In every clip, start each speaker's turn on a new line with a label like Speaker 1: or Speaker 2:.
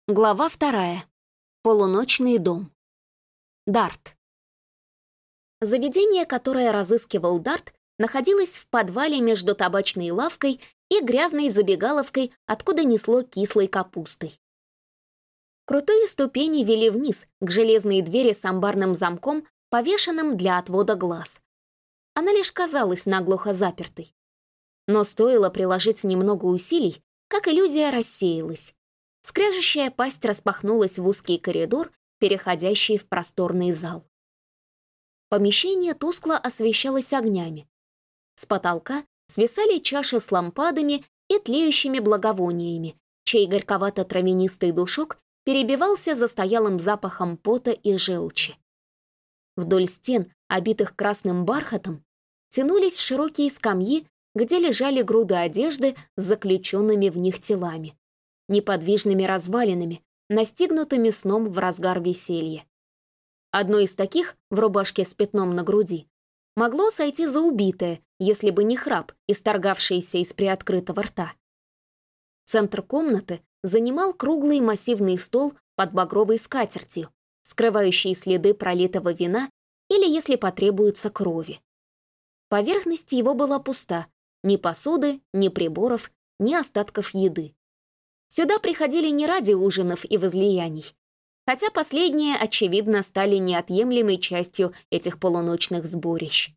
Speaker 1: Глава 2. Полуночный дом. Дарт. Заведение, которое разыскивал Дарт, находилось в подвале между табачной лавкой и грязной забегаловкой, откуда несло кислой капустой. Крутые ступени вели вниз, к железной двери с амбарным замком, повешенным для отвода глаз. Она лишь казалась наглухо запертой. Но стоило приложить немного усилий, как иллюзия рассеялась. Скряжущая пасть распахнулась в узкий коридор, переходящий в просторный зал. Помещение тускло освещалось огнями. С потолка свисали чаши с лампадами и тлеющими благовониями, чей горьковато-травянистый душок перебивался застоялым запахом пота и желчи. Вдоль стен, обитых красным бархатом, тянулись широкие скамьи, где лежали груды одежды с заключенными в них телами, неподвижными развалинами, настигнутыми сном в разгар веселья. Одно из таких, в рубашке с пятном на груди, могло сойти за убитое, если бы не храп, исторгавшийся из приоткрытого рта. Центр комнаты занимал круглый массивный стол под багровой скатертью, скрывающий следы пролитого вина или, если потребуется, крови. Поверхность его была пуста, ни посуды, ни приборов, ни остатков еды. Сюда приходили не ради ужинов и возлияний, хотя последние, очевидно, стали неотъемлемой частью этих полуночных сборищ.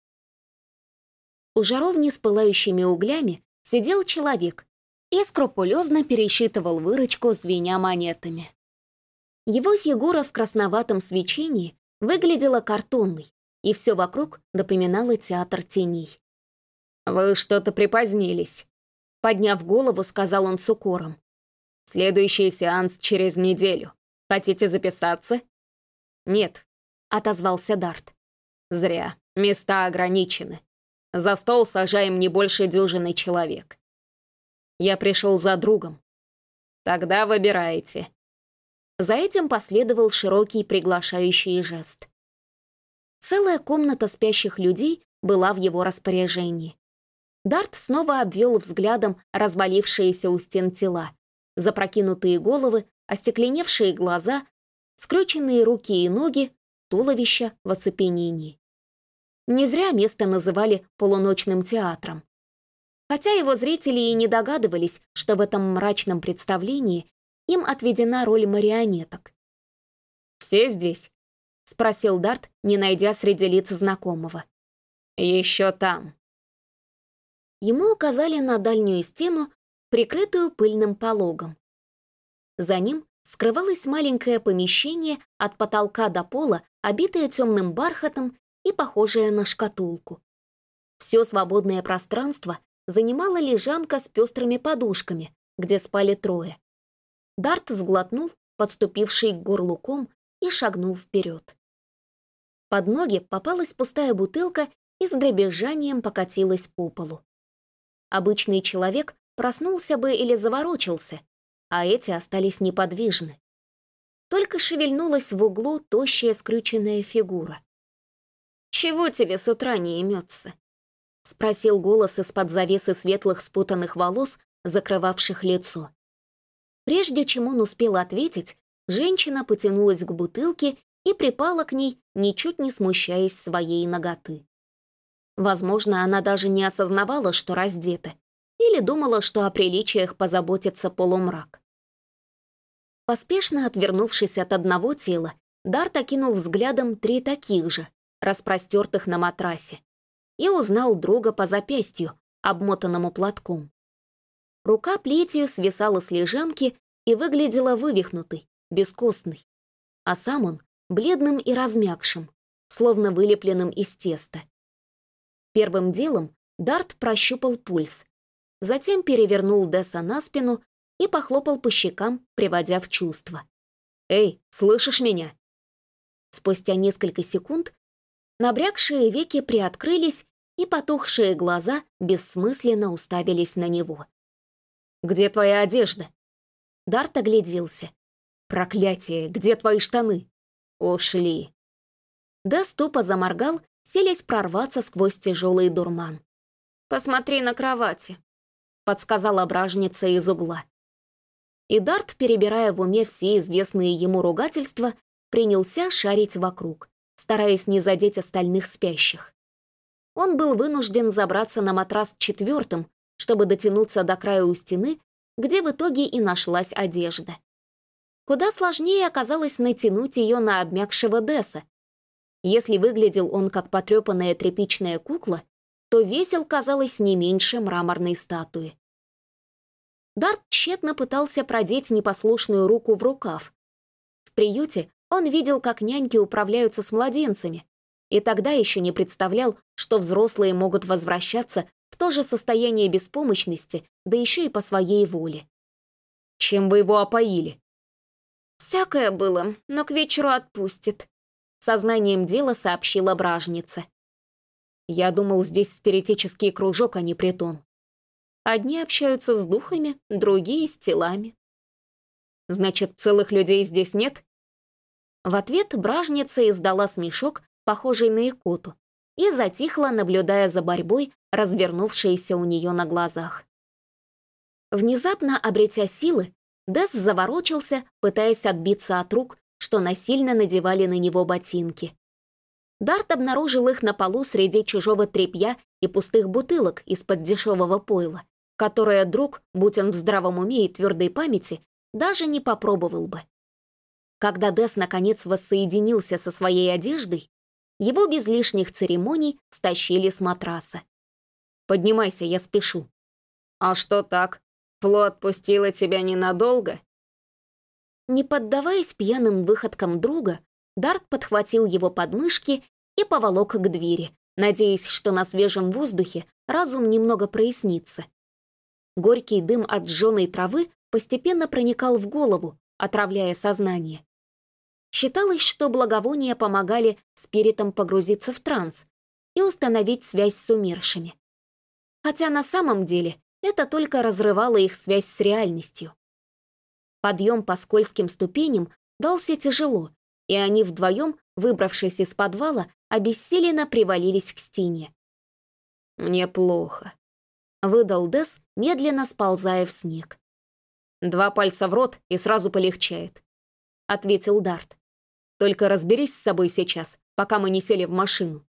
Speaker 1: У жаровни с пылающими углями сидел человек и скрупулезно пересчитывал выручку, звеня монетами. Его фигура в красноватом свечении выглядела картонной, и все вокруг напоминало театр теней. «Вы что-то припозднились», — подняв голову, сказал он с укором. «Следующий сеанс через неделю. Хотите записаться?» «Нет», — отозвался Дарт. «Зря. Места ограничены. За стол сажаем не больше дюжины человек. Я пришел за другом. Тогда выбирайте». За этим последовал широкий приглашающий жест. Целая комната спящих людей была в его распоряжении. Дарт снова обвел взглядом развалившиеся у стен тела, запрокинутые головы, остекленевшие глаза, скрюченные руки и ноги, туловища в оцепенении. Не зря место называли полуночным театром. Хотя его зрители и не догадывались, что в этом мрачном представлении им отведена роль марионеток. «Все здесь?» — спросил Дарт, не найдя среди лиц знакомого. «Еще там». Ему указали на дальнюю стену, прикрытую пыльным пологом. За ним скрывалось маленькое помещение от потолка до пола, обитое темным бархатом и похожее на шкатулку. Все свободное пространство занимала лежанка с пестрыми подушками, где спали трое. Дарт сглотнул подступивший к горлу ком и шагнул вперед. Под ноги попалась пустая бутылка и с дребезжанием покатилась по полу. Обычный человек проснулся бы или заворочился, а эти остались неподвижны. Только шевельнулась в углу тощая скрюченная фигура. «Чего тебе с утра не имется?» — спросил голос из-под завесы светлых спутанных волос, закрывавших лицо. Прежде чем он успел ответить, женщина потянулась к бутылке и припала к ней, ничуть не смущаясь своей наготы. Возможно, она даже не осознавала, что раздета, или думала, что о приличиях позаботится полумрак. Поспешно отвернувшись от одного тела, Дарт окинул взглядом 3 таких же, распростертых на матрасе, и узнал друга по запястью, обмотанному платком. Рука плетью свисала с лежанки и выглядела вывихнутой, бескостной, а сам он бледным и размякшим, словно вылепленным из теста. Первым делом Дарт прощупал пульс, затем перевернул Десса на спину и похлопал по щекам, приводя в чувство. «Эй, слышишь меня?» Спустя несколько секунд набрякшие веки приоткрылись, и потухшие глаза бессмысленно уставились на него. «Где твоя одежда?» Дарт огляделся. «Проклятие, где твои штаны?» «Ушли». Десс тупо заморгал, селись прорваться сквозь тяжелый дурман. «Посмотри на кровати», — подсказала бражница из угла. И Дарт, перебирая в уме все известные ему ругательства, принялся шарить вокруг, стараясь не задеть остальных спящих. Он был вынужден забраться на матрас четвертым, чтобы дотянуться до края у стены, где в итоге и нашлась одежда. Куда сложнее оказалось натянуть ее на обмякшего Десса. Если выглядел он как потрепанная тряпичная кукла, то весил, казалось, не меньше мраморной статуи. Дарт тщетно пытался продеть непослушную руку в рукав. В приюте он видел, как няньки управляются с младенцами, и тогда еще не представлял, что взрослые могут возвращаться в то же состояние беспомощности, да еще и по своей воле. «Чем вы его опоили?» «Всякое было, но к вечеру отпустит», — сознанием дела сообщила бражница. «Я думал, здесь спиритический кружок, а не притон. Одни общаются с духами, другие — с телами». «Значит, целых людей здесь нет?» В ответ бражница издала смешок, похожий на икоту, и затихла, наблюдая за борьбой, развернувшейся у нее на глазах. Внезапно обретя силы, Десс заворочился, пытаясь отбиться от рук, что насильно надевали на него ботинки. Дарт обнаружил их на полу среди чужого тряпья и пустых бутылок из-под дешевого пойла, которое друг, будь он в здравом уме и твердой памяти, даже не попробовал бы. Когда Десс наконец воссоединился со своей одеждой, его без лишних церемоний стащили с матраса. «Поднимайся, я спешу». «А что так? Фло отпустила тебя ненадолго?» Не поддаваясь пьяным выходкам друга, Дарт подхватил его подмышки и поволок к двери, надеясь, что на свежем воздухе разум немного прояснится. Горький дым от сжженной травы постепенно проникал в голову, отравляя сознание. Считалось, что благовония помогали спиритам погрузиться в транс и установить связь с умершими. Хотя на самом деле это только разрывало их связь с реальностью. Подъем по скользким ступеням дался тяжело, и они вдвоем, выбравшись из подвала, обессиленно привалились к стене. «Мне плохо», — выдал Десс, медленно сползая в снег. «2 пальца в рот, и сразу полегчает», — ответил Дарт. «Только разберись с собой сейчас, пока мы не сели в машину».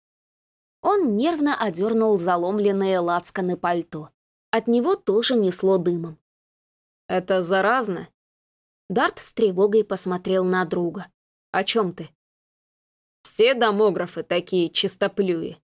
Speaker 1: Он нервно одернул заломленные лацканы пальто. От него тоже несло дымом. «Это заразно?» Дарт с тревогой посмотрел на друга. «О чем ты?» «Все домографы такие чистоплюи».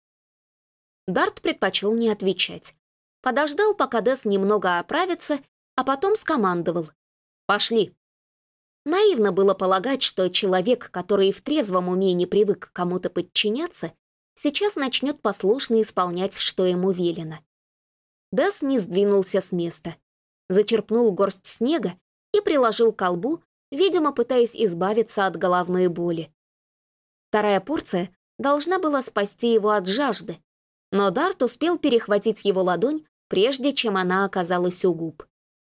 Speaker 1: Дарт предпочел не отвечать. Подождал, пока Десс немного оправится, а потом скомандовал. «Пошли». Наивно было полагать, что человек, который в трезвом уме не привык кому-то подчиняться, сейчас начнет послушно исполнять, что ему велено. Десс не сдвинулся с места, зачерпнул горсть снега и приложил к колбу, видимо, пытаясь избавиться от головной боли. Вторая порция должна была спасти его от жажды, но Дарт успел перехватить его ладонь, прежде чем она оказалась у губ.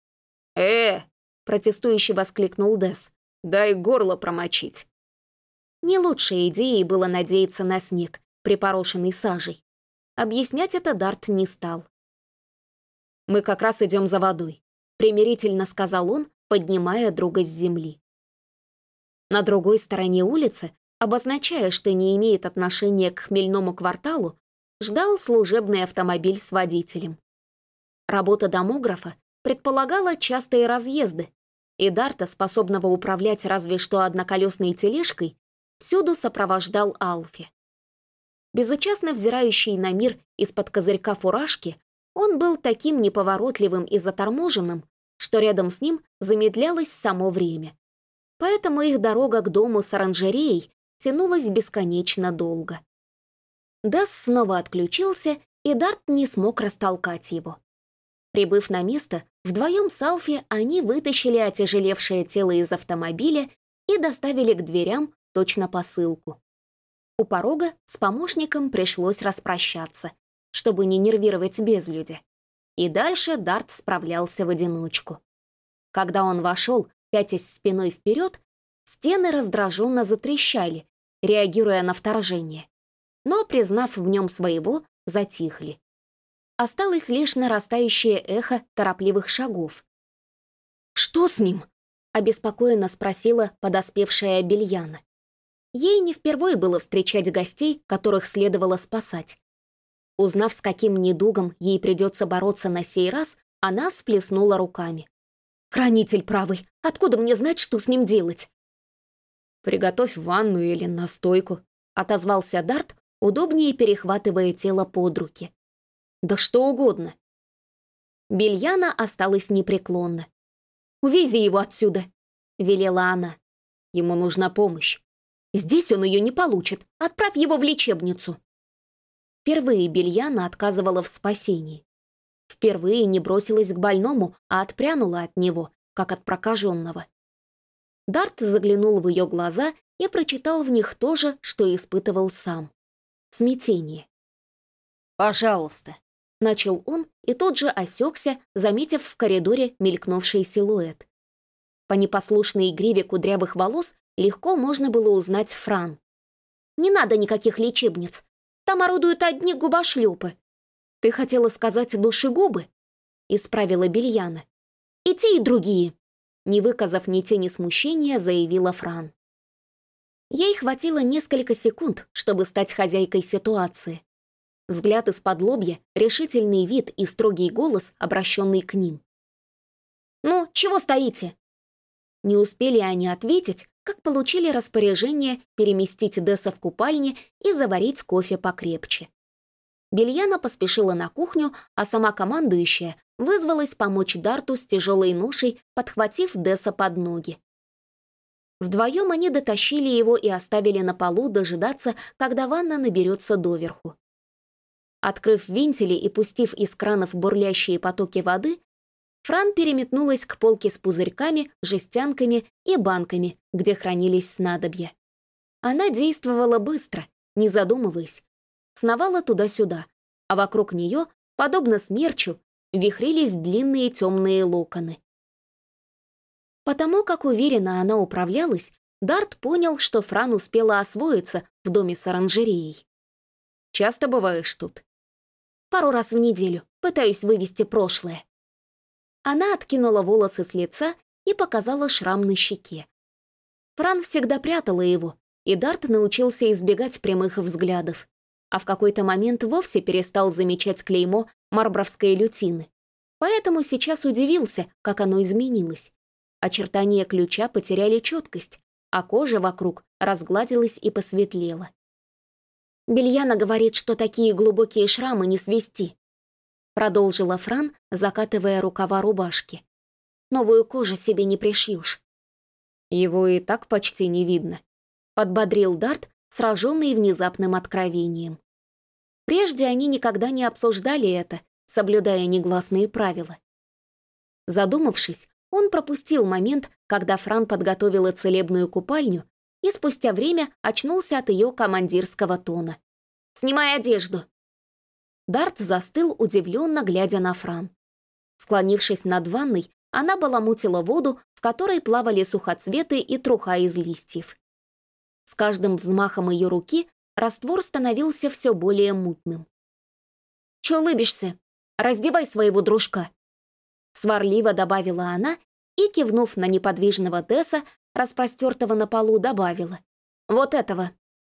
Speaker 1: Протестующе воскликнул Десс. «Дай горло промочить». Не лучшей идеей было надеяться на снег, припорошенный сажей. Объяснять это Дарт не стал. «Мы как раз идем за водой», — примирительно сказал он, поднимая друга с земли. На другой стороне улицы, обозначая, что не имеет отношения к хмельному кварталу, ждал служебный автомобиль с водителем. Работа домографа предполагала частые разъезды, и Дарта, способного управлять разве что одноколесной тележкой, всюду сопровождал Алфи. Безучастно взирающий на мир из-под козырька фуражки, он был таким неповоротливым и заторможенным, что рядом с ним замедлялось само время. Поэтому их дорога к дому с оранжереей тянулась бесконечно долго. Десс снова отключился, и Дарт не смог растолкать его. Прибыв на место, вдвоем с Алфи они вытащили отяжелевшее тело из автомобиля и доставили к дверям точно посылку. У порога с помощником пришлось распрощаться, чтобы не нервировать безлюдя. И дальше Дарт справлялся в одиночку. Когда он вошел, пятясь спиной вперед, стены раздраженно затрещали, реагируя на вторжение. Но, признав в нем своего, затихли. Осталось лишь нарастающее эхо торопливых шагов. «Что с ним?» обеспокоенно спросила подоспевшая Бельяна. Ей не впервые было встречать гостей, которых следовало спасать. Узнав, с каким недугом ей придется бороться на сей раз, она всплеснула руками. «Хранитель правый, откуда мне знать, что с ним делать?» «Приготовь ванну или настойку», — отозвался Дарт, удобнее перехватывая тело под руки. «Да что угодно». Бельяна осталась непреклонна. «Увези его отсюда», — велела она. «Ему нужна помощь. Здесь он ее не получит. Отправь его в лечебницу». Впервые Бельяна отказывала в спасении. Впервые не бросилась к больному, а отпрянула от него, как от прокаженного. Дарт заглянул в ее глаза и прочитал в них то же, что испытывал сам. Смятение. «Пожалуйста», — начал он и тут же осекся, заметив в коридоре мелькнувший силуэт. По непослушной гриве кудрявых волос легко можно было узнать Фран. «Не надо никаких лечебниц. Там орудуют одни губошлепы. Ты хотела сказать душегубы?» — исправила Бельяна. «И те, и другие», — не выказав ни тени смущения, заявила Фран. Ей хватило несколько секунд, чтобы стать хозяйкой ситуации. Взгляд из-под лобья, решительный вид и строгий голос, обращенный к ним. «Ну, чего стоите?» Не успели они ответить, как получили распоряжение переместить Десса в купальне и заварить кофе покрепче. Бельяна поспешила на кухню, а сама командующая вызвалась помочь Дарту с тяжелой ношей, подхватив Десса под ноги. Вдвоем они дотащили его и оставили на полу дожидаться, когда ванна наберется доверху. Открыв вентили и пустив из кранов бурлящие потоки воды, Фран переметнулась к полке с пузырьками, жестянками и банками, где хранились снадобья. Она действовала быстро, не задумываясь, сновала туда-сюда, а вокруг нее, подобно смерчу, вихрились длинные темные локоны. Потому как уверенно она управлялась, Дарт понял, что Фран успела освоиться в доме с оранжереей. «Часто бываешь тут?» «Пару раз в неделю, пытаюсь вывести прошлое». Она откинула волосы с лица и показала шрам на щеке. Фран всегда прятала его, и Дарт научился избегать прямых взглядов, а в какой-то момент вовсе перестал замечать клеймо марбровской лютины. Поэтому сейчас удивился, как оно изменилось. Очертания ключа потеряли четкость, а кожа вокруг разгладилась и посветлела. «Бельяна говорит, что такие глубокие шрамы не свести», продолжила Фран, закатывая рукава рубашки. «Новую кожу себе не пришьешь». «Его и так почти не видно», подбодрил Дарт, сраженный внезапным откровением. Прежде они никогда не обсуждали это, соблюдая негласные правила. Задумавшись, он пропустил момент, когда Фран подготовила целебную купальню и спустя время очнулся от ее командирского тона. «Снимай одежду!» Дарт застыл, удивленно глядя на Фран. Склонившись над ванной, она баламутила воду, в которой плавали сухоцветы и труха из листьев. С каждым взмахом ее руки раствор становился все более мутным. «Чё улыбишься? Раздевай своего дружка!» Сварливо добавила она и, кивнув на неподвижного Десса, распростертого на полу, добавила. «Вот этого!»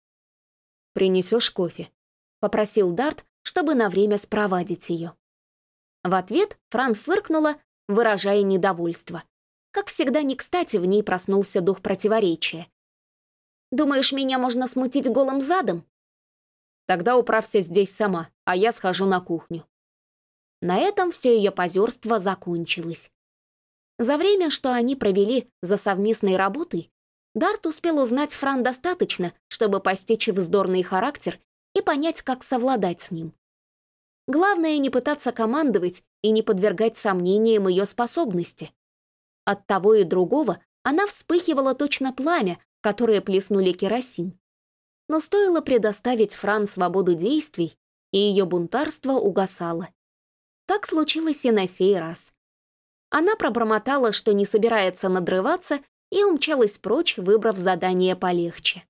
Speaker 1: «Принесешь кофе?» — попросил Дарт, чтобы на время спровадить ее. В ответ Фран фыркнула, выражая недовольство. Как всегда, не кстати в ней проснулся дух противоречия. «Думаешь, меня можно смутить голым задом?» «Тогда управься здесь сама, а я схожу на кухню». На этом все ее позерство закончилось. За время, что они провели за совместной работой, Дарт успел узнать Фран достаточно, чтобы постичь вздорный характер и понять, как совладать с ним. Главное, не пытаться командовать и не подвергать сомнениям ее способности. От того и другого она вспыхивала точно пламя, которое плеснули керосин. Но стоило предоставить Фран свободу действий, и ее бунтарство угасало. Так случилось и на сей раз. Она пробормотала, что не собирается надрываться, и умчалась прочь, выбрав задание полегче.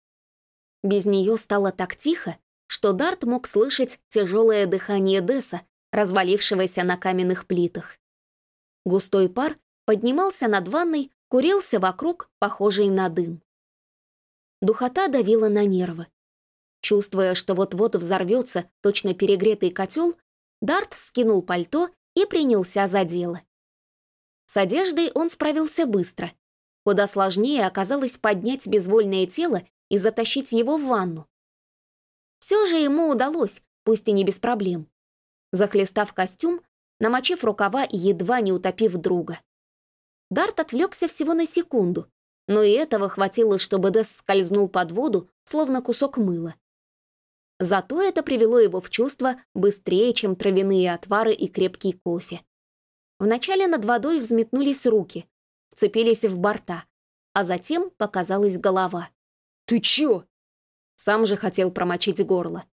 Speaker 1: Без нее стало так тихо, что Дарт мог слышать тяжелое дыхание Десса, развалившегося на каменных плитах. Густой пар поднимался над ванной, курился вокруг, похожий на дым. Духота давила на нервы. Чувствуя, что вот-вот взорвется точно перегретый котел, Дарт скинул пальто и принялся за дело. С одеждой он справился быстро. Куда сложнее оказалось поднять безвольное тело и затащить его в ванну. Все же ему удалось, пусть и не без проблем. Захлестав костюм, намочив рукава и едва не утопив друга. Дарт отвлекся всего на секунду, но и этого хватило, чтобы Дэс скользнул под воду, словно кусок мыла. Зато это привело его в чувство быстрее, чем травяные отвары и крепкий кофе. Вначале над водой взметнулись руки, вцепились в борта, а затем показалась голова. «Ты чё?» Сам же хотел промочить горло.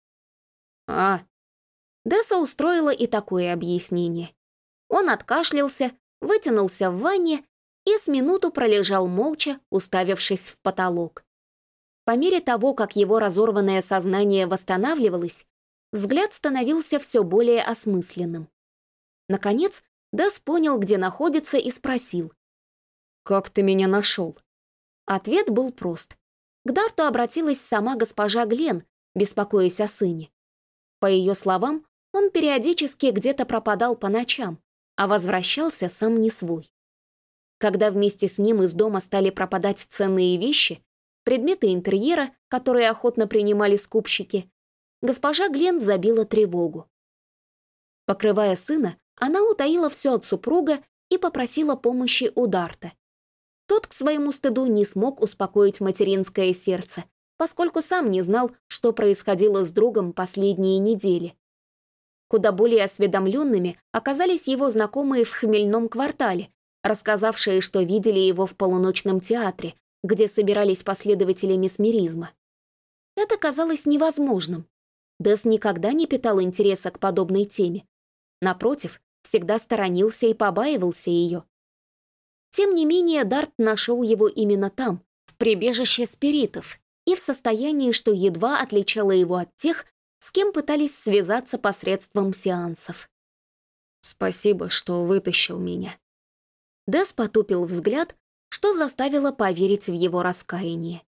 Speaker 1: Десса устроила и такое объяснение. Он откашлялся, вытянулся в ванне и с минуту пролежал молча, уставившись в потолок. По мере того, как его разорванное сознание восстанавливалось, взгляд становился все более осмысленным. Наконец, Десс понял, где находится, и спросил. «Как ты меня нашел?» Ответ был прост. К Дарту обратилась сама госпожа Глен, беспокоясь о сыне. По ее словам, он периодически где-то пропадал по ночам, а возвращался сам не свой. Когда вместе с ним из дома стали пропадать ценные вещи, предметы интерьера, которые охотно принимали скупщики, госпожа Глен забила тревогу. Покрывая сына, она утаила все от супруга и попросила помощи у Дарта. Тот к своему стыду не смог успокоить материнское сердце, поскольку сам не знал, что происходило с другом последние недели. Куда более осведомленными оказались его знакомые в хмельном квартале, рассказавшие, что видели его в полуночном театре, где собирались последователи месмеризма. Это казалось невозможным. Дэс никогда не питал интереса к подобной теме. Напротив, всегда сторонился и побаивался ее. Тем не менее, Дарт нашел его именно там, в прибежище спиритов, и в состоянии, что едва отличало его от тех, с кем пытались связаться посредством сеансов. «Спасибо, что вытащил меня». Дэс потупил взгляд, что заставило поверить в его раскаяние.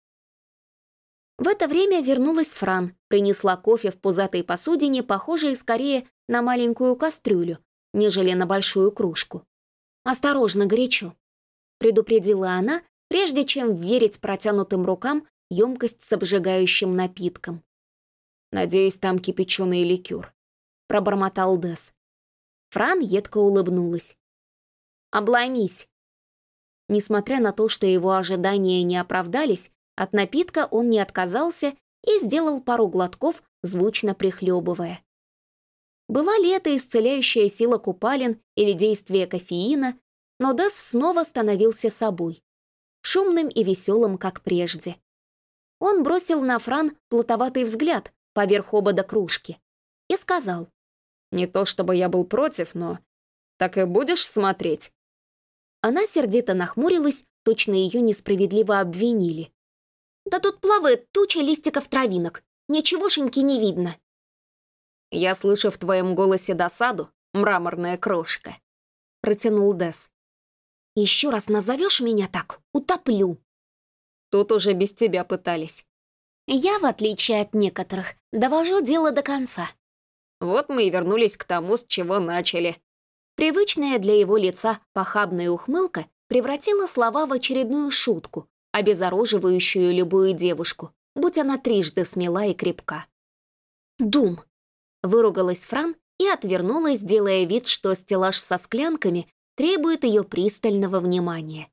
Speaker 1: В это время вернулась Фран, принесла кофе в пузатой посудине, похожей скорее на маленькую кастрюлю, нежели на большую кружку. «Осторожно, горячо», — предупредила она, прежде чем верить протянутым рукам емкость с обжигающим напитком. «Надеюсь, там кипяченый ликер», — пробормотал Дэс. Фран едко улыбнулась. «Обломись». Несмотря на то, что его ожидания не оправдались, от напитка он не отказался и сделал пару глотков, звучно прихлебывая. Была ли это исцеляющая сила купалин или действие кофеина, но Дэс снова становился собой, шумным и веселым, как прежде. Он бросил на Фран плутоватый взгляд поверх обода кружки и сказал: «Не то чтобы я был против, но так и будешь смотреть?» Она сердито нахмурилась, точно ее несправедливо обвинили. «Да тут плавает туча листиков травинок, ничегошеньки не видно». «Я слышу в твоем голосе досаду, мраморная крошка», — протянул Дэс. «Еще раз назовешь меня так, утоплю». Тут уже без тебя пытались. Я, в отличие от некоторых, довожу дело до конца. Вот мы и вернулись к тому, с чего начали. Привычная для его лица похабная ухмылка превратила слова в очередную шутку, обезоруживающую любую девушку, будь она трижды смела и крепка. «Дум!» — выругалась Фран и отвернулась, делая вид, что стеллаж со склянками требует ее пристального внимания.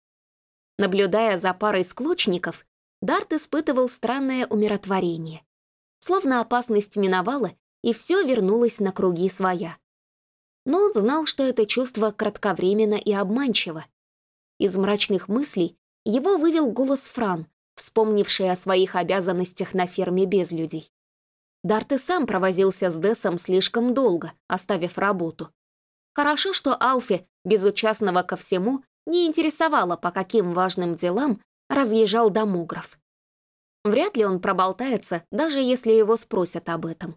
Speaker 1: Наблюдая за парой склочников, Дарт испытывал странное умиротворение. Словно опасность миновала, и все вернулось на круги своя. Но он знал, что это чувство кратковременно и обманчиво. Из мрачных мыслей его вывел голос Фран, вспомнивший о своих обязанностях на ферме Безлюдей. Дарт и сам провозился с Дэсом слишком долго, оставив работу. Хорошо, что Алфи, безучастного ко всему, не интересовало, по каким важным делам разъезжал домограф. Вряд ли он проболтается, даже если его спросят об этом.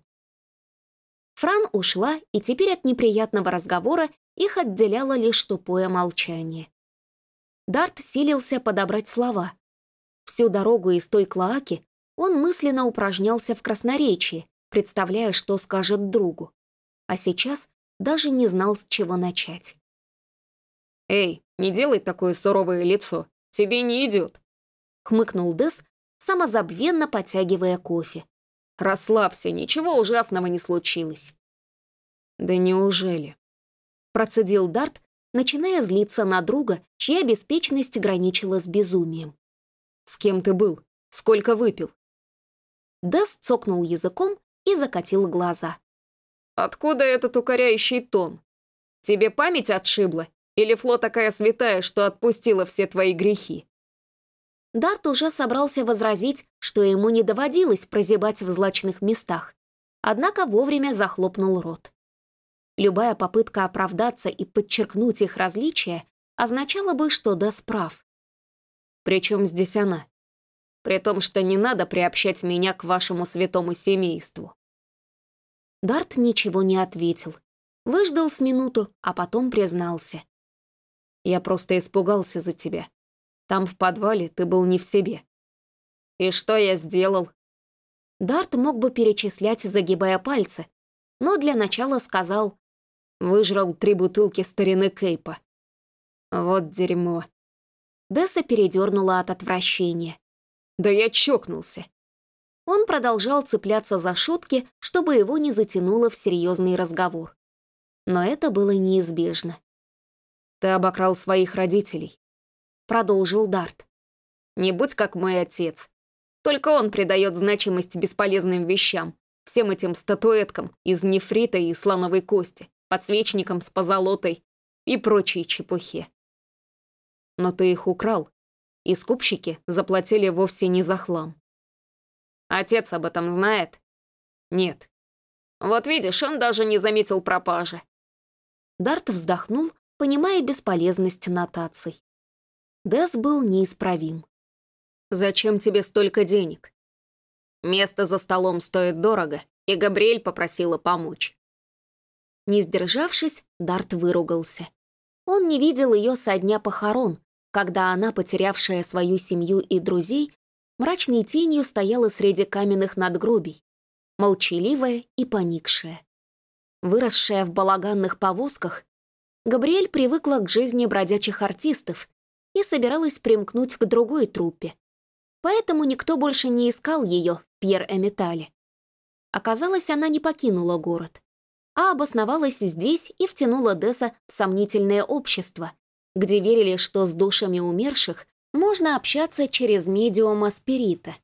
Speaker 1: Фран ушла, и теперь от неприятного разговора их отделяло лишь тупое молчание. Дарт силился подобрать слова. Всю дорогу из той клоаки он мысленно упражнялся в красноречии, представляя, что скажет другу. А сейчас даже не знал, с чего начать.
Speaker 2: «Эй, не делай такое суровое лицо, тебе не идет»,
Speaker 1: — хмыкнул Дэс, самозабвенно потягивая кофе.
Speaker 2: «Расслабься, ничего ужасного не случилось».
Speaker 1: «Да неужели?» — процедил Дарт, начиная злиться на друга, чья беспечность граничила с безумием.
Speaker 2: «С кем ты был? Сколько выпил?»
Speaker 1: Дэс цокнул языком и закатил глаза.
Speaker 2: «Откуда этот укоряющий тон? Тебе память отшибла? Или Фло такая святая, что отпустила все твои грехи?»
Speaker 1: Дарт уже собрался возразить, что ему не доводилось прозябать в злачных местах, однако вовремя захлопнул рот. Любая попытка оправдаться и подчеркнуть их различия означала бы, что Дэс прав.
Speaker 2: «Причем здесь она? При том, что не надо приобщать меня к вашему святому семейству».
Speaker 1: Дарт ничего не ответил. Выждал с минуту, а потом признался.
Speaker 2: «Я просто испугался за тебя. Там в подвале ты был не в себе». «И что я сделал?»
Speaker 1: Дарт мог бы перечислять, загибая пальцы, но для начала сказал:
Speaker 2: «Выжрал 3 бутылки старины Кейпа». «Вот дерьмо».
Speaker 1: Дэса передернула от отвращения.
Speaker 2: «Да я чокнулся».
Speaker 1: Он продолжал цепляться за шутки, чтобы его не затянуло в серьезный разговор. Но это было неизбежно.
Speaker 2: «Ты обокрал своих родителей»,
Speaker 1: — продолжил Дарт.
Speaker 2: «Не будь как мой отец. Только он придает значимость бесполезным вещам, всем этим статуэткам из нефрита и слоновой кости, подсвечникам с позолотой и прочей чепухе. Но ты их украл, и скупщики заплатили вовсе не за хлам. Отец об этом знает? Нет. Вот видишь, он даже не заметил пропажи».
Speaker 1: Дарт вздохнул, понимая бесполезность нотаций. Дэс был неисправим.
Speaker 2: «Зачем тебе столько денег? Место за столом стоит дорого, и Габриэль попросила помочь».
Speaker 1: Не сдержавшись, Дарт выругался. Он не видел ее со дня похорон, когда она, потерявшая свою семью и друзей, мрачной тенью стояла среди каменных надгробий, молчаливая и поникшая. Выросшая в балаганных повозках, Габриэль привыкла к жизни бродячих артистов и собиралась примкнуть к другой труппе. Поэтому никто больше не искал ее в Пьер-Эмитале. Оказалось, она не покинула город, а обосновалась здесь и втянула Дэса в сомнительное общество, где верили, что с душами умерших можно общаться через медиума спирита.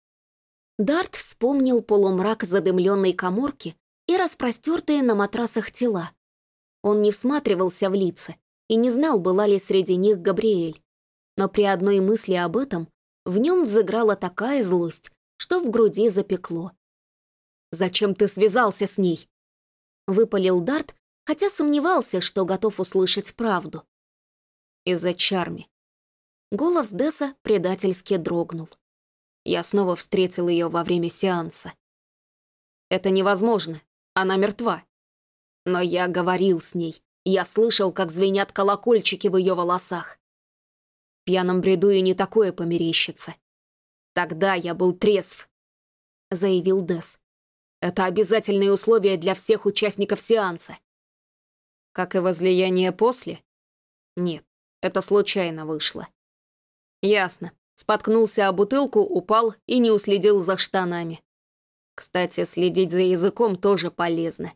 Speaker 1: Дарт вспомнил полумрак задымленной каморки и распростертые на матрасах тела. Он не всматривался в лица и не знал, была ли среди них Габриэль. Но при одной мысли об этом в нем взыграла такая злость, что в груди запекло. «Зачем ты связался с ней?» — выпалил Дарт, хотя сомневался, что готов услышать правду.
Speaker 2: «Из-за Чарми».
Speaker 1: Голос Дэса предательски дрогнул.
Speaker 2: Я снова встретил ее во время сеанса. Это невозможно, она мертва. Но я говорил с ней, я слышал, как звенят колокольчики в ее волосах. В пьяном бреду и не такое померещится. Тогда я был трезв, заявил Дэс. Это обязательные условия для всех участников сеанса. Как и возлияние после? Нет, это случайно вышло. Ясно. Споткнулся о бутылку, упал и не уследил за штанами. Кстати, следить за языком тоже полезно.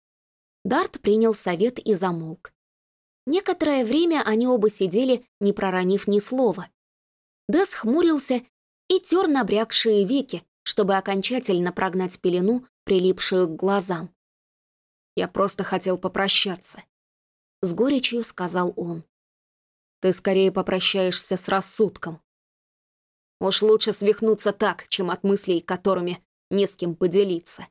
Speaker 1: Дарт принял совет и замолк. Некоторое время они оба сидели, не проронив ни слова. Дэс хмурился и тер набрякшие веки, чтобы окончательно прогнать пелену, прилипшую к глазам.
Speaker 2: «Я просто хотел попрощаться», —
Speaker 1: с горечью сказал он.
Speaker 2: «Ты скорее попрощаешься с рассудком. Уж лучше свихнуться так, чем от мыслей, которыми не с кем поделиться.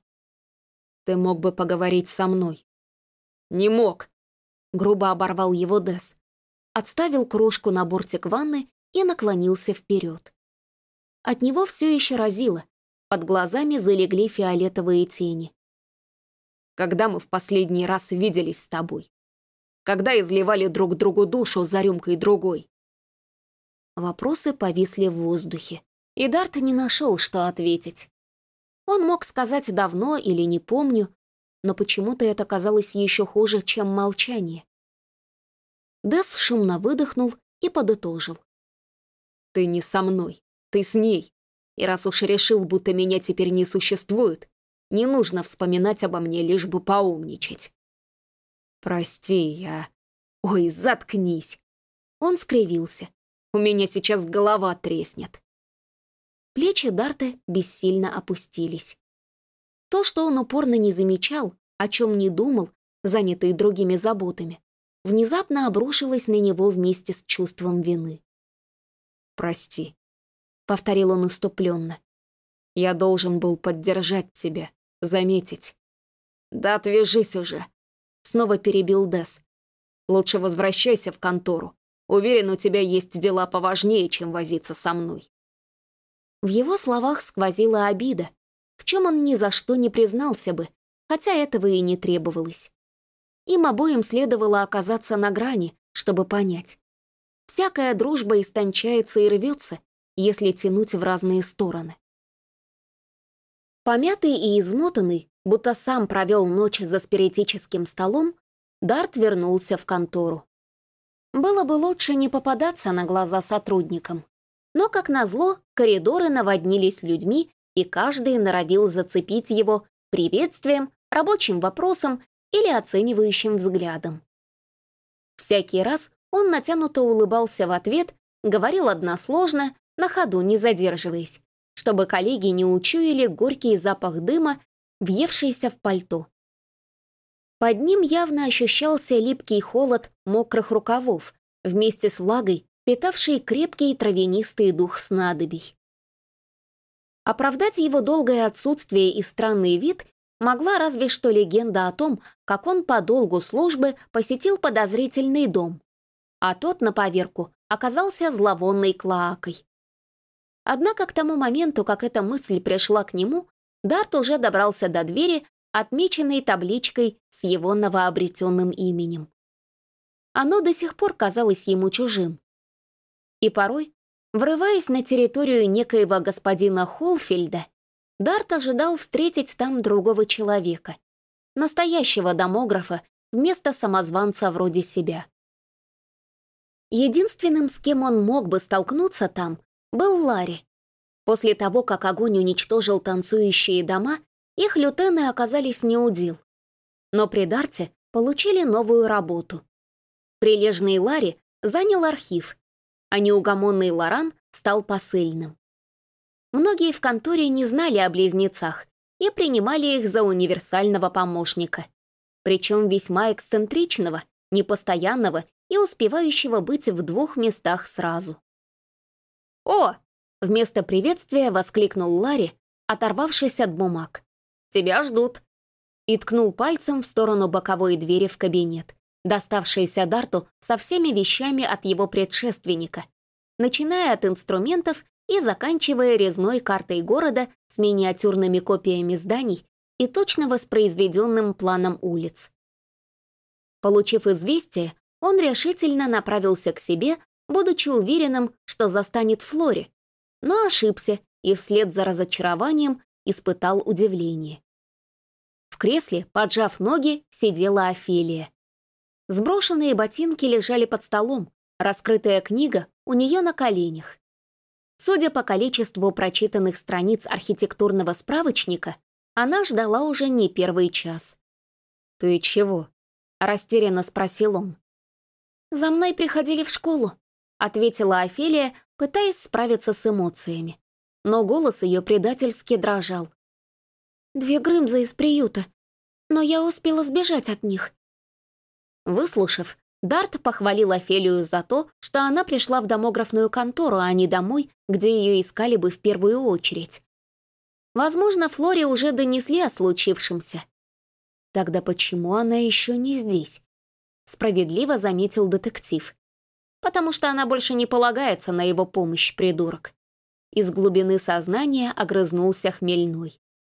Speaker 2: Ты мог бы поговорить со мной». «Не мог», — грубо оборвал его Дэс.
Speaker 1: Отставил кружку на бортик ванны и наклонился вперед. От него все еще разило, под глазами залегли фиолетовые тени.
Speaker 2: «Когда мы в последний раз виделись с тобой? Когда изливали друг другу душу за рюмкой другой?
Speaker 1: Вопросы повисли в воздухе, и Дарт не нашел, что ответить. Он мог сказать «давно» или «не помню», но почему-то это казалось еще хуже, чем молчание. Дэс шумно выдохнул и подытожил.
Speaker 2: «Ты не со мной, ты с ней. И раз уж решил, будто меня теперь не существует, не нужно вспоминать обо мне, лишь бы поумничать. Прости, я... Ой, заткнись!» Он скривился. «У меня сейчас голова треснет».
Speaker 1: Плечи Дарта бессильно опустились. То, что он упорно не замечал, о чем не думал, занятый другими заботами, внезапно обрушилось на него вместе с чувством вины.
Speaker 2: «Прости», — повторил он иступленно. «Я должен был поддержать тебя, заметить». «Да отвяжись уже», — снова перебил Дэс. «Лучше возвращайся в контору. Уверен, у тебя есть дела поважнее, чем возиться со мной».
Speaker 1: В его словах сквозила обида, в чем он ни за что не признался бы, хотя этого и не требовалось. Им обоим следовало оказаться на грани, чтобы понять. Всякая дружба истончается и рвется, если тянуть в разные стороны. Помятый и измотанный, будто сам провел ночь за спиритическим столом, Дарт вернулся в контору. Было бы лучше не попадаться на глаза сотрудникам. Но, как назло, коридоры наводнились людьми, и каждый норовил зацепить его приветствием, рабочим вопросом или оценивающим взглядом. Всякий раз он натянуто улыбался в ответ, говорил односложно, на ходу не задерживаясь, чтобы коллеги не учуяли горький запах дыма, въевшийся в пальто. Под ним явно ощущался липкий холод мокрых рукавов, вместе с влагой, питавший крепкий травянистый дух снадобий. Оправдать его долгое отсутствие и странный вид могла разве что легенда о том, как он по долгу службы посетил подозрительный дом, а тот, на поверку, оказался зловонной клоакой. Однако к тому моменту, как эта мысль пришла к нему, Дарт уже добрался до двери, отмеченной табличкой с его новообретенным именем. Оно до сих пор казалось ему чужим. И порой, врываясь на территорию некоего господина Холфельда, Дарт ожидал встретить там другого человека, настоящего домографа вместо самозванца вроде себя. Единственным, с кем он мог бы столкнуться там, был Ларри. После того, как огонь уничтожил танцующие дома, их лютены оказались неудел. Но при Дарте получили новую работу. Прилежный Ларри занял архив, а неугомонный Лоран стал посыльным. Многие в конторе не знали о близнецах и принимали их за универсального помощника, причем весьма эксцентричного, непостоянного и успевающего быть в двух местах сразу. «О!» — вместо приветствия воскликнул Ларри, оторвавшись от бумаг. «Тебя ждут!» И ткнул пальцем в сторону боковой двери в кабинет, доставшейся Дарту со всеми вещами от его предшественника, начиная от инструментов и заканчивая резной картой города с миниатюрными копиями зданий и точно воспроизведенным планом улиц. Получив известие, он решительно направился к себе, будучи уверенным, что застанет Флори, но ошибся и вслед за разочарованием испытал удивление. В кресле, поджав ноги, сидела Офелия. Сброшенные ботинки лежали под столом, раскрытая книга у нее на коленях. Судя по количеству прочитанных страниц архитектурного справочника, она ждала уже не первый час. «Ты чего?» — растерянно спросил он. «За мной приходили в школу», — ответила Офелия, пытаясь справиться с эмоциями. Но голос ее предательски дрожал. 2 Грымза из приюта, но я успела сбежать от них». Выслушав, Дарт похвалил Офелию за то, что она пришла в домографную контору, а не домой, где ее искали бы в первую очередь. Возможно, Флоре уже донесли о случившемся. Тогда почему она еще не здесь? Справедливо заметил детектив. Потому что она больше не полагается на его помощь, придурок. Из глубины сознания огрызнулся Хмельной.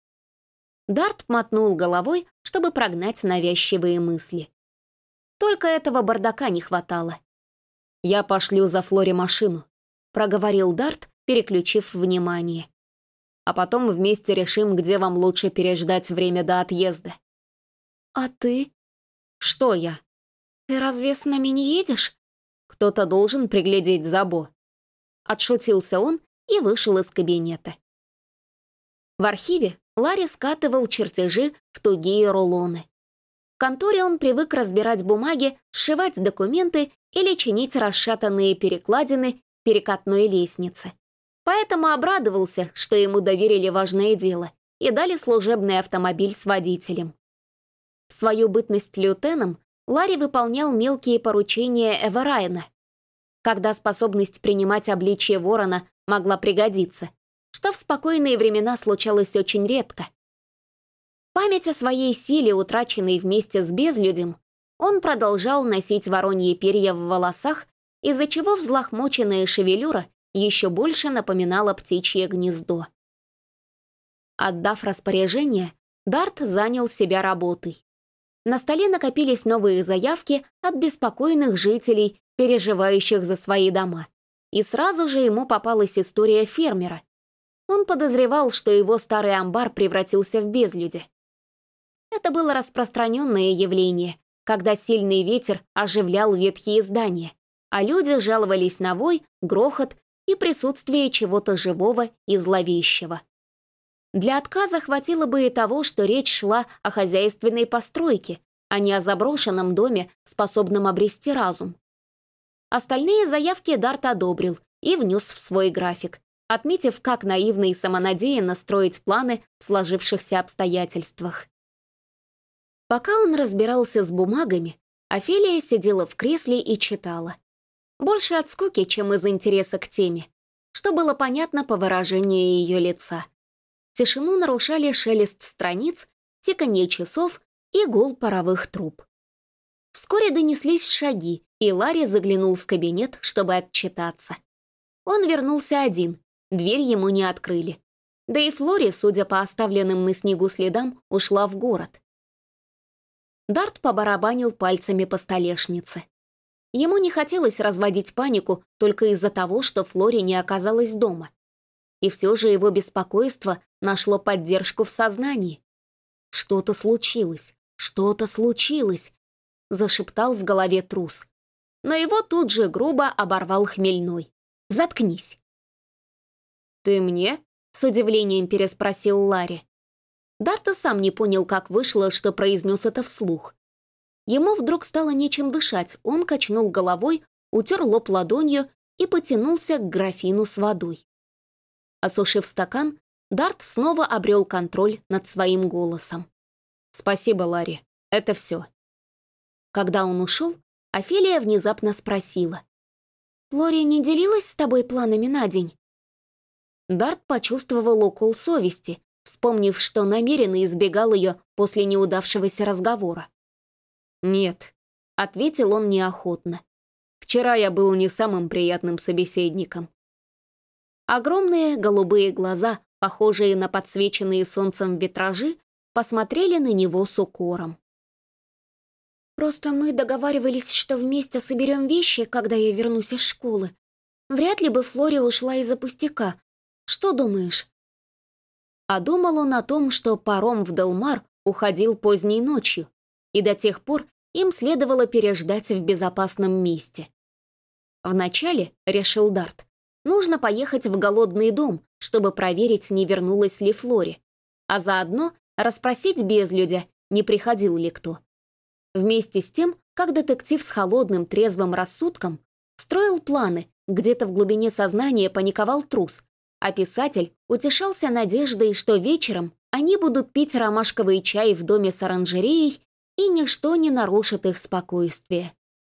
Speaker 1: Дарт мотнул головой, чтобы прогнать навязчивые мысли. Только этого бардака не хватало. «Я пошлю за Флоре машину. проговорил Дарт, переключив внимание.
Speaker 2: «А потом вместе решим, где вам лучше переждать время до отъезда».
Speaker 1: «А ты?
Speaker 2: «Что я?»
Speaker 1: Ты разве с нами не едешь?»
Speaker 2: «Кто-то должен приглядеть за Бо».
Speaker 1: Отшутился он и вышел из кабинета. В архиве Ларри скатывал чертежи в тугие рулоны. В конторе он привык разбирать бумаги, сшивать документы или чинить расшатанные перекладины перекатной лестницы. Поэтому обрадовался, что ему доверили важное дело и дали служебный автомобиль с водителем. В свою бытность лютеном Ларри выполнял мелкие поручения Эверайна, когда способность принимать обличье ворона могла пригодиться, что в спокойные времена случалось очень редко. Память о своей силе, утраченной вместе с безлюдем, он продолжал носить вороньи перья в волосах, из-за чего взлохмоченная шевелюра еще больше напоминала птичье гнездо. Отдав распоряжение, Дарт занял себя работой. На столе накопились новые заявки от беспокойных жителей, переживающих за свои дома. И сразу же ему попалась история фермера. Он подозревал, что его старый амбар превратился в безлюдя. Это было распространенное явление, когда сильный ветер оживлял ветхие здания, а люди жаловались на вой, грохот и присутствие чего-то живого и зловещего. Для отказа хватило бы и того, что речь шла о хозяйственной постройке, а не о заброшенном доме, способном обрести разум. Остальные заявки Дарт одобрил и внес в свой график, отметив, как наивно и самонадеянно строить планы в сложившихся обстоятельствах. Пока он разбирался с бумагами, Офелия сидела в кресле и читала. Больше от скуки, чем из интереса к теме, что было понятно по выражению ее лица. Тишину нарушали шелест страниц, тиканье часов и гул паровых труб. Вскоре донеслись шаги, и Ларри заглянул в кабинет, чтобы отчитаться. Он вернулся один, дверь ему не открыли. Да и Флори, судя по оставленным на снегу следам, ушла в город. Дарт побарабанил пальцами по столешнице. Ему не хотелось разводить панику только из-за того, что Флори не оказалась дома. И все же его беспокойство нашло поддержку в сознании. «Что-то случилось, что-то случилось», — зашептал в голове трус. Но его тут же грубо оборвал Хмельной. «Заткнись». «Ты мне?» — с удивлением переспросил Ларри. Дарт и сам не понял, как вышло, что произнес это вслух. Ему вдруг стало нечем дышать, он качнул головой, утер лоб ладонью и потянулся к графину с водой. Осушив стакан, Дарт снова обрел контроль над своим голосом. «Спасибо, Ларри, это все». Когда он ушел, Офелия внезапно спросила. «Флори не делилась с тобой планами на день?» Дарт почувствовал укол совести, вспомнив, что намеренно избегал ее после неудавшегося разговора. «Нет», — ответил он неохотно. «Вчера я был не самым приятным собеседником». Огромные голубые глаза, похожие на подсвеченные солнцем витражи, посмотрели на него с укором. «Просто мы договаривались, что вместе соберем вещи, когда я вернусь из школы. Вряд ли бы Флори ушла из-за пустяка. Что думаешь?» А думал он о том, что паром в Делмар уходил поздней ночью, и до тех пор им следовало переждать в безопасном месте. Вначале, решил Дарт, нужно поехать в голодный дом, чтобы проверить, не вернулась ли Флори, а заодно расспросить безлюдя, не приходил ли кто. Вместе с тем, как детектив с холодным, трезвым рассудком строил планы, где-то в глубине сознания паниковал трус, а писатель утешался надеждой, что вечером они будут пить ромашковый чай в доме с оранжереей, и ничто не нарушит их спокойствие.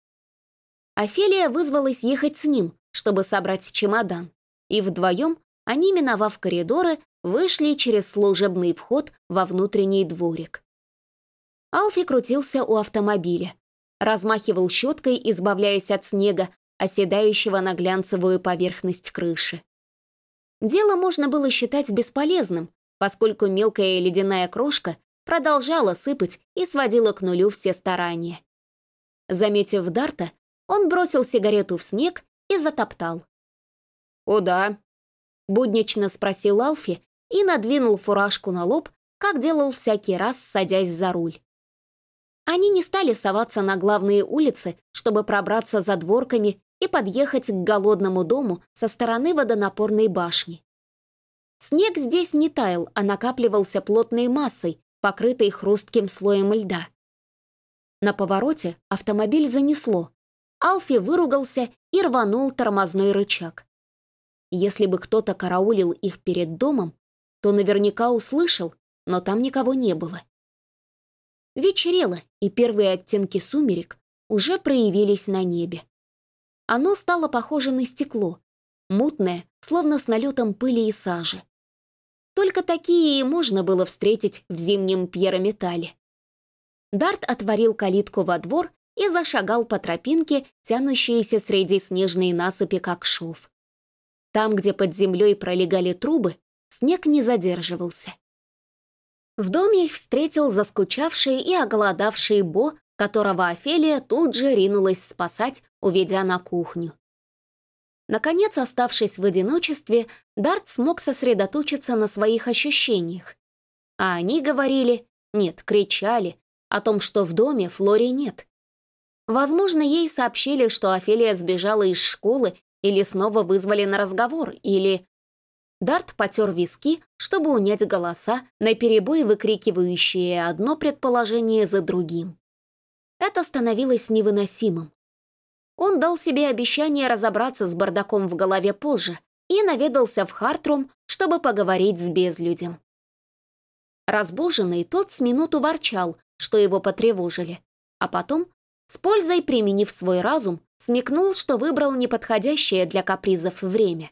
Speaker 1: Офелия вызвалась ехать с ним, чтобы собрать чемодан, и вдвоем они, миновав коридоры, вышли через служебный вход во внутренний дворик. Алфи крутился у автомобиля, размахивал щеткой, избавляясь от снега, оседающего на глянцевую поверхность крыши. Дело можно было считать бесполезным, поскольку мелкая ледяная крошка продолжала сыпать и сводила к нулю все старания. Заметив Дарта, он бросил сигарету в снег и затоптал.
Speaker 2: «Куда?» — буднично спросил Алфи и надвинул фуражку на лоб, как делал всякий раз, садясь за руль. Они не стали соваться на главные улицы, чтобы пробраться за дворками и подъехать к голодному дому со стороны водонапорной башни. Снег здесь не таял, а накапливался плотной массой, покрытой хрустким слоем льда. На повороте автомобиль занесло. Алфи выругался и рванул тормозной рычаг. Если бы кто-то караулил их перед домом, то наверняка услышал, но там никого не было. Вечерело, и первые оттенки сумерек уже проявились на небе. Оно стало похоже на стекло, мутное, словно с налетом пыли и сажи. Только такие и можно было встретить в зимнем Пьерометале. Дарт отворил калитку во двор и зашагал по тропинке, тянущейся среди снежной насыпи, как шов. Там, где под землей пролегали трубы, снег не задерживался. В доме их встретил заскучавший и оголодавший Бо, которого Офелия тут же ринулась спасать, уведя на кухню. Наконец, оставшись в одиночестве, Дарт смог сосредоточиться на своих ощущениях. А они говорили, нет, кричали, о том, что в доме Флори нет. Возможно, ей сообщили, что Офелия сбежала из школы или снова вызвали на разговор, или... Дарт потер виски, чтобы унять голоса, наперебой выкрикивающие одно предположение за другим. Это становилось невыносимым. Он дал себе обещание разобраться с бардаком в голове позже и наведался в Хартрум, чтобы поговорить с безлюдем. Разбуженный, тот с минуту ворчал, что его потревожили, а потом, с пользой применив свой разум, смекнул, что выбрал неподходящее для капризов время.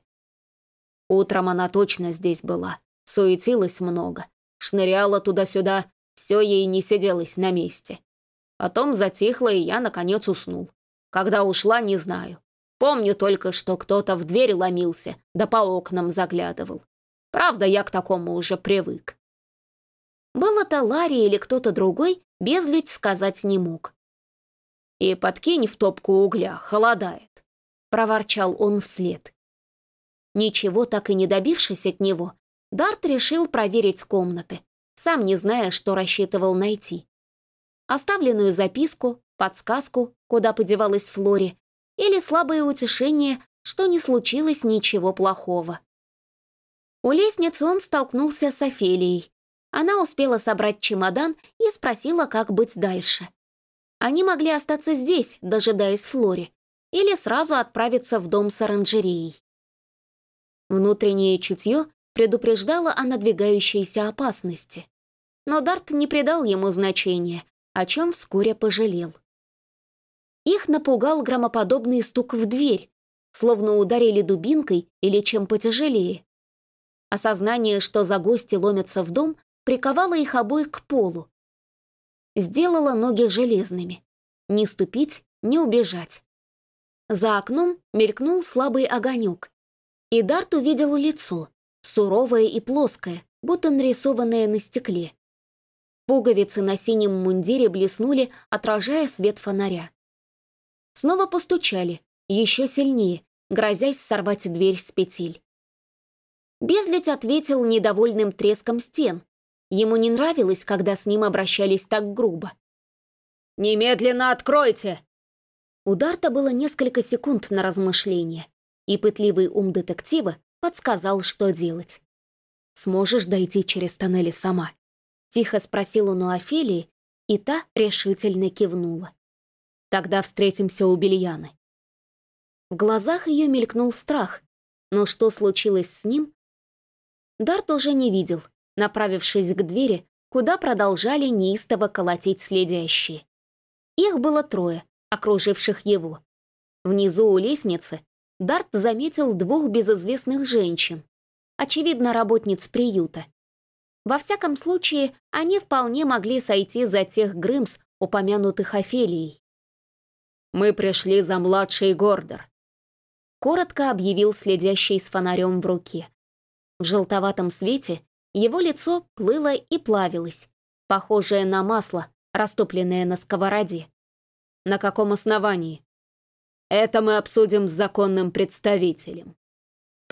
Speaker 2: Утром она точно здесь была, суетилась много, шныряла туда-сюда, все ей не сиделось на месте. Потом затихло, и я, наконец, уснул. Когда ушла, не знаю. Помню только, что кто-то в дверь ломился, да по окнам заглядывал. Правда, я к такому уже привык. Был это Ларри или кто-то другой, безлюдь сказать не мог. «И подкинь в топку угля, холодает», — проворчал он вслед. Ничего так и не добившись от него, Дарт решил проверить комнаты, сам не зная, что рассчитывал найти. Оставленную записку, подсказку, куда подевалась Флори, или слабое утешение, что не случилось ничего плохого. У лестницы он столкнулся с Офелией. Она успела собрать чемодан и спросила, как быть дальше. Они могли остаться здесь, дожидаясь Флори, или сразу отправиться в дом с оранжереей. Внутреннее чутье предупреждало о надвигающейся опасности, но Дарт не придал ему значения, о чем вскоре пожалел. Их напугал громоподобный стук в дверь, словно ударили дубинкой или чем потяжелее. Осознание, что за гости ломятся в дом, приковало их обоих к полу. Сделало ноги железными. Не ступить, не убежать. За окном мелькнул слабый огонек, и Дарт увидел лицо, суровое и плоское, будто нарисованное на стекле. Пуговицы на синем мундире блеснули, отражая свет фонаря. Снова постучали, еще сильнее, грозясь сорвать дверь с петель. Безлюдь ответил недовольным треском стен. Ему не нравилось, когда с ним обращались так грубо. «Немедленно откройте!» У Дарта было несколько секунд на размышление, и пытливый ум детектива подсказал, что делать. «Сможешь дойти через тоннели сама?» — тихо спросил он у Офелии, и та решительно кивнула. «Тогда встретимся у Бельяны». В глазах ее мелькнул страх, но что случилось с ним, Дарт уже не видел, направившись к двери, куда продолжали неистово колотить следящие. Их было трое, окруживших его. Внизу у лестницы Дарт заметил двух безызвестных женщин, очевидно, работниц приюта. Во всяком случае, они вполне могли сойти за тех Грымс, упомянутых Офелией. «Мы пришли за младшей Гордер», — коротко объявил следящий с фонарем в руке. В желтоватом свете его лицо плыло и плавилось, похожее на масло, растопленное на сковороде. «На каком основании?» «Это мы обсудим с законным представителем», —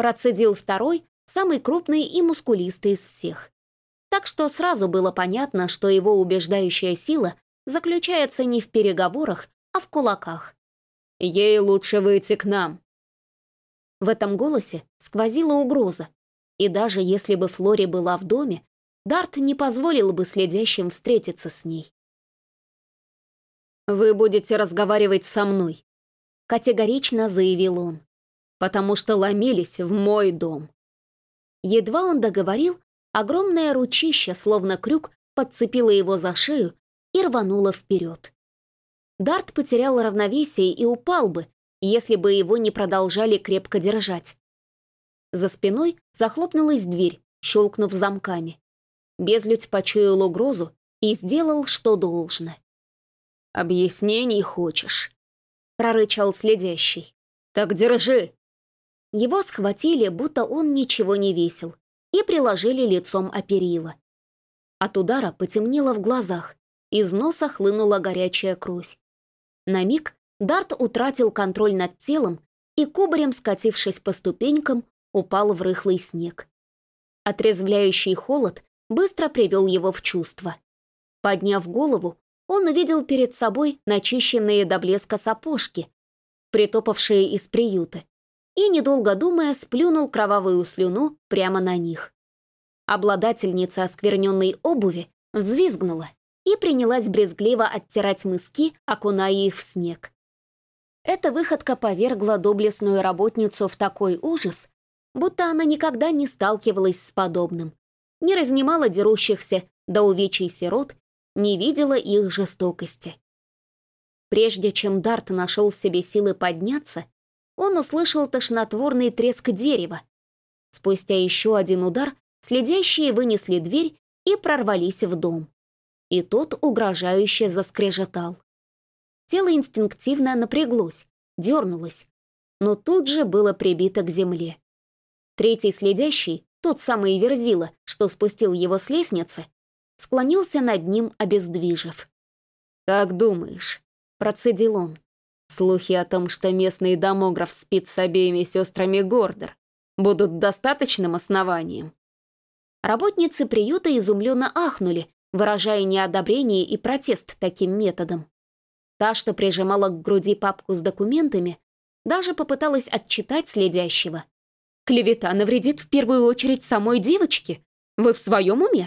Speaker 1: Процедил второй, самый крупный и мускулистый из всех. Так что сразу было понятно, что его убеждающая сила заключается не в переговорах, а в кулаках.
Speaker 2: «Ей лучше выйти к нам».
Speaker 1: В этом голосе сквозила угроза, и даже если бы Флори была в доме, Дарт не позволил бы следящим встретиться с ней.
Speaker 2: «Вы будете разговаривать со мной»,
Speaker 1: — категорично заявил он,
Speaker 2: «потому что ломились в мой дом».
Speaker 1: Едва он договорил, огромное ручище, словно крюк, подцепило его за шею и рвануло вперед. Дарт потерял равновесие и упал бы, если бы его не продолжали крепко держать. За спиной захлопнулась дверь, щелкнув замками. Безлюдь почуял угрозу и сделал, что должно.
Speaker 2: «Объяснений хочешь?»
Speaker 1: — прорычал следящий.
Speaker 2: «Так держи!»
Speaker 1: Его схватили, будто он ничего не весил, и приложили лицом о перила. От удара потемнело в глазах, из носа хлынула горячая кровь. На миг Дарт утратил контроль над телом и, кубарем скатившись по ступенькам, упал в рыхлый снег. Отрезвляющий холод быстро привел его в чувство. Подняв голову, он увидел перед собой начищенные до блеска сапожки, притопавшие из приюта, и, недолго думая, сплюнул кровавую слюну прямо на них. Обладательница оскверненной обуви взвизгнула и принялась брезгливо оттирать мыски, окуная их в снег. Эта выходка повергла доблестную работницу в такой ужас, будто она никогда не сталкивалась с подобным, не разнимала дерущихся до увечий сирот, не видела их жестокости. Прежде чем Дарт нашел в себе силы подняться, он услышал тошнотворный треск дерева. Спустя еще один удар следящие вынесли дверь и прорвались в дом. И тот угрожающе заскрежетал. Тело инстинктивно напряглось, дернулось, но тут же было прибито к земле. Третий следящий, тот самый Верзила, что спустил его с лестницы, склонился над ним, обездвижив.
Speaker 2: «Как думаешь?» — процедил он. «Слухи о том, что местный домограф спит с обеими сестрами Гордер, будут достаточным основанием?»
Speaker 1: Работницы приюта изумленно ахнули, выражая неодобрение и протест таким методом. Та, что прижимала к груди папку с документами, даже попыталась отчитать следящего. «Клевета навредит в первую очередь самой девочке. Вы в своем уме?»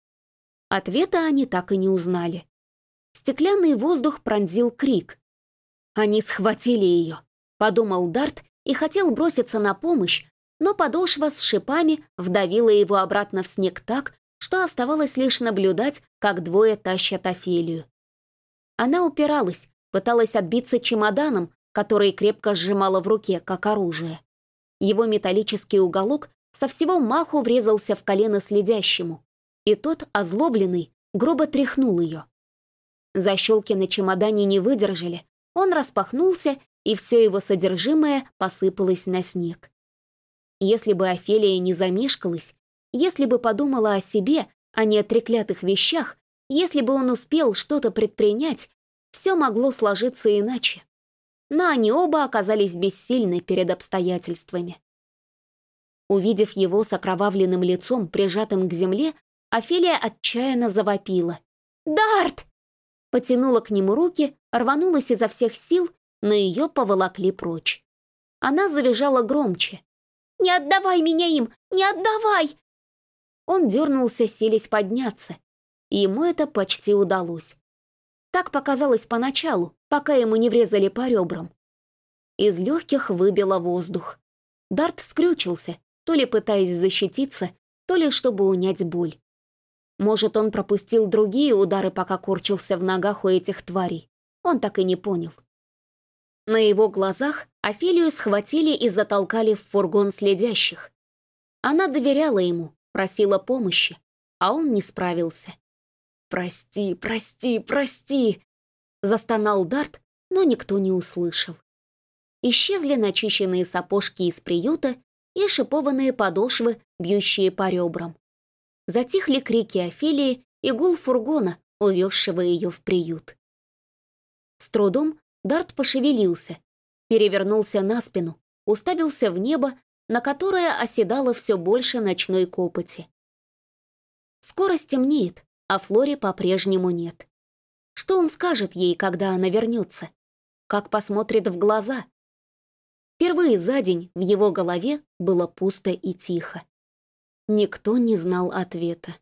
Speaker 1: Ответа они так и не узнали. Стеклянный воздух пронзил крик. «Они схватили ее», — подумал Дарт и хотел броситься на помощь, но подошва с шипами вдавила его обратно в снег так, что оставалось лишь наблюдать, как двое тащат Офелию. Она упиралась, пыталась отбиться чемоданом, который крепко сжимала в руке, как оружие. Его металлический уголок со всего маху врезался в колено следящему, и тот, озлобленный, грубо тряхнул ее. Защелки на чемодане не выдержали, он распахнулся, и все его содержимое посыпалось на снег. Если бы Офелия не замешкалась, если бы подумала о себе, а не о треклятых вещах, если бы он успел что-то предпринять, все могло сложиться иначе. Но они оба оказались бессильны перед обстоятельствами. Увидев его с окровавленным лицом, прижатым к земле, Офелия отчаянно завопила. «Дарт!» Потянула к нему руки, рванулась изо всех сил, но ее поволокли прочь. Она завизжала громче. «Не отдавай меня им! Не отдавай!» Он дернулся, силясь подняться, и ему это почти удалось. Так показалось поначалу, пока ему не врезали по ребрам. Из легких выбило воздух. Дарт скрючился, то ли пытаясь защититься, то ли чтобы унять боль. Может, он пропустил другие удары, пока корчился в ногах у этих тварей. Он так и не понял. На его глазах Офелию схватили и затолкали в фургон следящих. Она доверяла ему, просила помощи, а он не справился. «Прости, прости, прости!» — застонал Дарт, но никто не услышал. Исчезли начищенные сапожки из приюта и шипованные подошвы, бьющие по ребрам. Затихли крики Офелии и гул фургона, увезшего ее в приют. С трудом Дарт пошевелился, перевернулся на спину, уставился в небо, на которое оседало все больше ночной копоти. Скоро стемнеет, а Флори по-прежнему нет. Что он скажет ей, когда она вернется? Как посмотрит в глаза? Впервые за день в его голове было пусто и тихо. Никто не знал ответа.